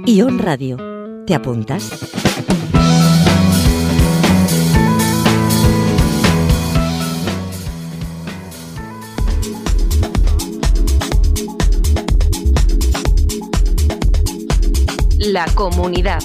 Ion Radio. ¿Te apuntas? La comunidad.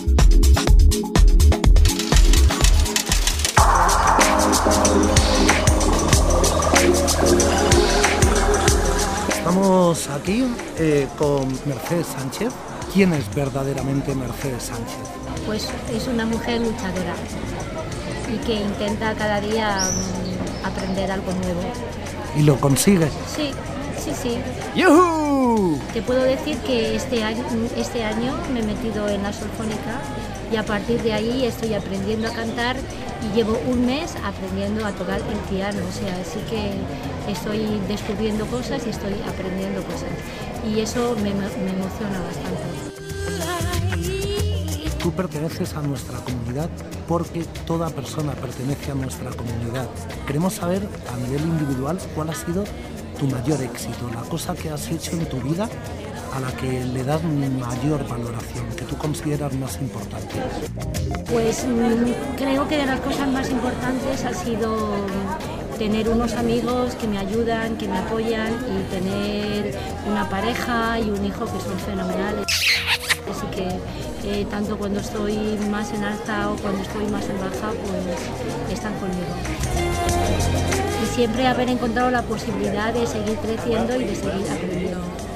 Estamos aquí con Mercedes Sánchez. ¿Quién es verdaderamente Mercedes Sánchez? Pues es una mujer luchadora y que intenta cada día aprender algo nuevo. ¿Y lo consigue? Sí. ¡Yuhu! Te puedo decir que este año me he metido en la solfónica y a partir de ahí estoy aprendiendo a cantar y llevo un mes aprendiendo a tocar el piano, o sea, así que estoy descubriendo cosas y estoy aprendiendo cosas y eso me emociona bastante. Tú perteneces a nuestra comunidad porque toda persona pertenece a nuestra comunidad. Queremos saber a nivel individual cuál ha sido tu mayor éxito, la cosa que has hecho en tu vida a la que le das mayor valoración, que tú consideras más importante. Pues creo que de las cosas más importantes ha sido tener unos amigos que me ayudan, que me apoyan y tener una pareja y un hijo que son fenomenales. Así que tanto cuando estoy más en alta o cuando estoy más en baja, pues están conmigo. Y siempre haber encontrado la posibilidad de seguir creciendo y de seguir aprendiendo.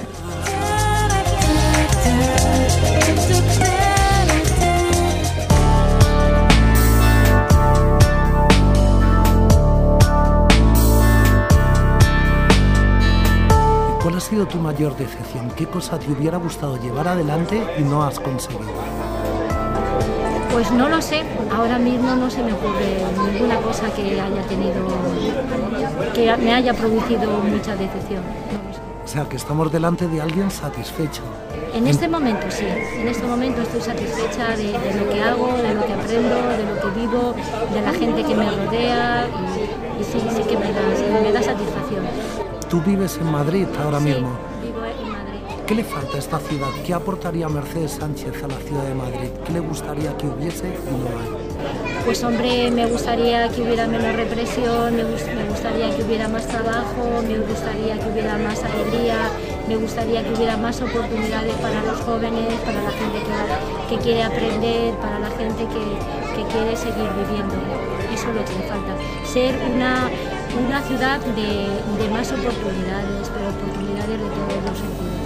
¿Cuál ha sido tu mayor decepción? ¿Qué cosa te hubiera gustado llevar adelante y no has conseguido? Pues no lo sé, ahora mismo no se me ocurre ninguna cosa que haya tenido, que me haya producido mucha decepción. No lo sé. O sea, que estamos delante de alguien satisfecho. En este momento sí, en este momento estoy satisfecha de lo que hago, de lo que aprendo, de lo que vivo, de la gente que me rodea y sí que me da satisfacción. Tú vives en Madrid ahora mismo. Sí, vivo en Madrid. ¿Qué le falta a esta ciudad? ¿Qué aportaría Mercedes Sánchez a la ciudad de Madrid? ¿Qué le gustaría que hubiese y no hay? Pues hombre, me gustaría que hubiera menos represión, me gustaría que hubiera más trabajo, me gustaría que hubiera más alegría, me gustaría que hubiera más oportunidades para los jóvenes, para la gente que quiere aprender, para la gente que quiere seguir viviendo. Eso es lo que me falta. Ser una ciudad de más oportunidades, pero oportunidades de todos los sentidos.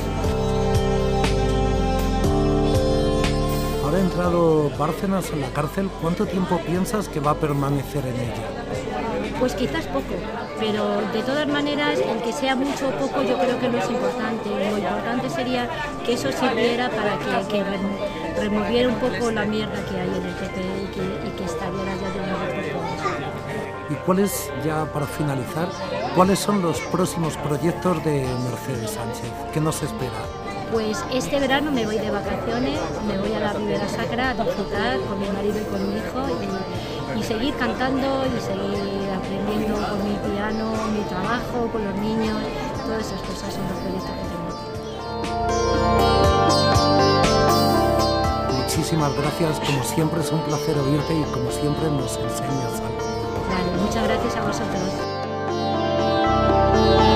Ahora ha entrado Bárcenas en la cárcel. ¿Cuánto tiempo piensas que va a permanecer en ella? Pues quizás poco, pero de todas maneras, el que sea mucho o poco yo creo que no es importante. Lo importante sería que eso sirviera para que removiera un poco la mierda que hay en el PP y que estaría ya de una vez por todas. ¿Y cuáles, ya para finalizar, cuáles son los próximos proyectos de Mercedes Sánchez? ¿Qué nos espera? Pues este verano me voy de vacaciones, me voy a la Ribera Sacra a disfrutar con mi marido y con mi hijo y seguir cantando y seguir aprendiendo con mi piano, mi trabajo, con los niños, todas esas cosas son los proyectos que tengo. Muchísimas gracias, como siempre es un placer oírte y como siempre nos enseñas algo. Vale, muchas gracias a vosotros.